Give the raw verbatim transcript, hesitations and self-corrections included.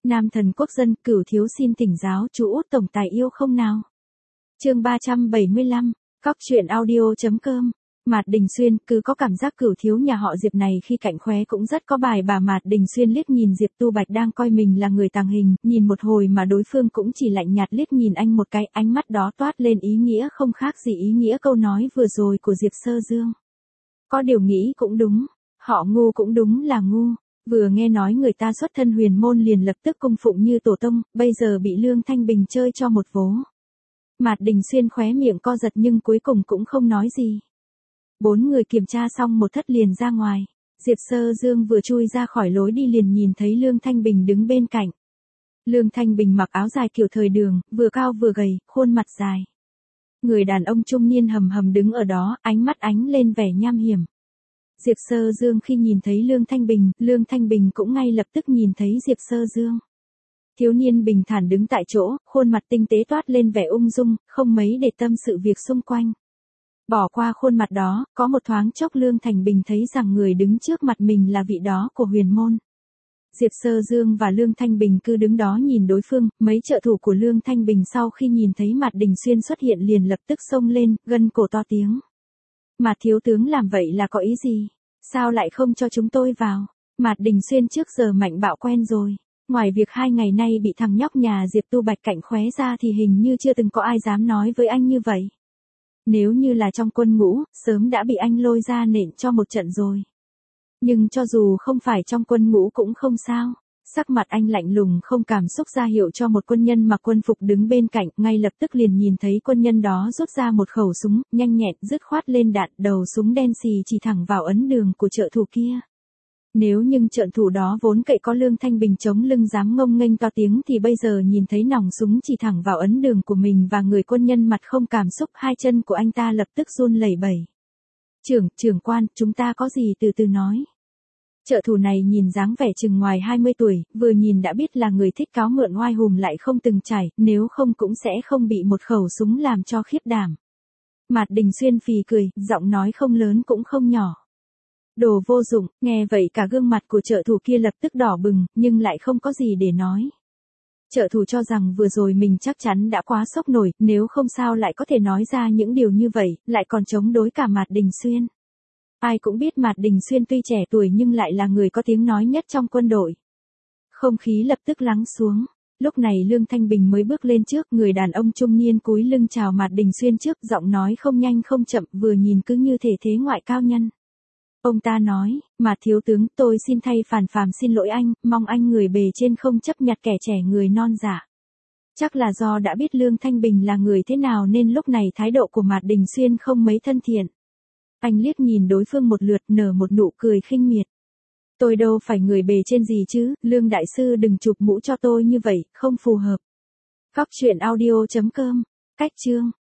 Nam thần quốc dân, Cửu thiếu xin thỉnh giáo chú út tổng tài yêu không nào. Chương ba trăm bảy mươi lăm, Cóc truyện audio chấm com. Mạt Đình Xuyên, cứ có cảm giác Cửu thiếu nhà họ Diệp này khi cạnh khóe cũng rất có bài bà. Mạt Đình Xuyên liếc nhìn Diệp Tu Bạch đang coi mình là người tàng hình, nhìn một hồi mà đối phương cũng chỉ lạnh nhạt liếc nhìn anh một cái, ánh mắt đó toát lên ý nghĩa không khác gì ý nghĩa câu nói vừa rồi của Diệp Sơ Dương. Có điều nghĩ cũng đúng, họ ngu cũng đúng là ngu. Vừa nghe nói người ta xuất thân huyền môn liền lập tức cung phụng như tổ tông, bây giờ bị Lương Thanh Bình chơi cho một vố. Mạt Đình Xuyên khóe miệng co giật nhưng cuối cùng cũng không nói gì. Bốn người kiểm tra xong một thất liền ra ngoài. Diệp Sơ Dương vừa chui ra khỏi lối đi liền nhìn thấy Lương Thanh Bình đứng bên cạnh. Lương Thanh Bình mặc áo dài kiểu thời đường, vừa cao vừa gầy, khuôn mặt dài. Người đàn ông trung niên hầm hầm đứng ở đó, ánh mắt ánh lên vẻ nham hiểm. Diệp Sơ Dương khi nhìn thấy Lương Thanh Bình, Lương Thanh Bình cũng ngay lập tức nhìn thấy Diệp Sơ Dương. Thiếu niên bình thản đứng tại chỗ, khuôn mặt tinh tế toát lên vẻ ung dung, không mấy để tâm sự việc xung quanh. Bỏ qua khuôn mặt đó, có một thoáng chốc Lương Thanh Bình thấy rằng người đứng trước mặt mình là vị đó của huyền môn. Diệp Sơ Dương và Lương Thanh Bình cứ đứng đó nhìn đối phương, mấy trợ thủ của Lương Thanh Bình sau khi nhìn thấy Mạt Đình Xuyên xuất hiện liền lập tức xông lên, gân cổ to tiếng. Mạt thiếu tướng làm vậy là có ý gì? Sao lại không cho chúng tôi vào? Mạt Đình Xuyên trước giờ mạnh bạo quen rồi. Ngoài việc hai ngày nay bị thằng nhóc nhà Diệp Tu Bạch cạnh khóe ra thì hình như chưa từng có ai dám nói với anh như vậy. Nếu như là trong quân ngũ, sớm đã bị anh lôi ra nện cho một trận rồi. Nhưng cho dù không phải trong quân ngũ cũng không sao. Sắc mặt anh lạnh lùng không cảm xúc ra hiệu cho một quân nhân mặc quân phục đứng bên cạnh, ngay lập tức liền nhìn thấy quân nhân đó rút ra một khẩu súng, nhanh nhẹn dứt khoát lên đạn, đầu súng đen xì chỉ thẳng vào ấn đường của trợ thủ kia. Nếu nhưng trợ thủ đó vốn cậy có Lương Thanh Bình chống lưng dám ngông nghênh to tiếng thì bây giờ nhìn thấy nòng súng chỉ thẳng vào ấn đường của mình và người quân nhân mặt không cảm xúc, hai chân của anh ta lập tức run lẩy bẩy. Trưởng, trưởng quan, chúng ta có gì từ từ nói. Trợ thủ này nhìn dáng vẻ chừng ngoài hai mươi tuổi, vừa nhìn đã biết là người thích cáo mượn oai hùng lại không từng trải, nếu không cũng sẽ không bị một khẩu súng làm cho khiếp đảm. Mạt Đình Xuyên phì cười, giọng nói không lớn cũng không nhỏ. Đồ vô dụng, nghe vậy cả gương mặt của trợ thủ kia lập tức đỏ bừng, nhưng lại không có gì để nói. Trợ thủ cho rằng vừa rồi mình chắc chắn đã quá sốc nổi, nếu không sao lại có thể nói ra những điều như vậy, lại còn chống đối cả Mạt Đình Xuyên. Ai cũng biết Mạt Đình Xuyên tuy trẻ tuổi nhưng lại là người có tiếng nói nhất trong quân đội. Không khí lập tức lắng xuống. Lúc này Lương Thanh Bình mới bước lên trước, người đàn ông trung niên cúi lưng chào Mạt Đình Xuyên trước, giọng nói không nhanh không chậm, vừa nhìn cứ như thể thế ngoại cao nhân. Ông ta nói, Mạt thiếu tướng, tôi xin thay Phản Phàm xin lỗi anh, mong anh người bề trên không chấp nhặt kẻ trẻ người non dạ. Chắc là do đã biết Lương Thanh Bình là người thế nào nên lúc này thái độ của Mạt Đình Xuyên không mấy thân thiện. Anh liếc nhìn đối phương một lượt, nở một nụ cười khinh miệt. Tôi đâu phải người bề trên gì chứ, Lương đại sư đừng chụp mũ cho tôi như vậy, không phù hợp. Cóc truyện audio chấm com, cách chương.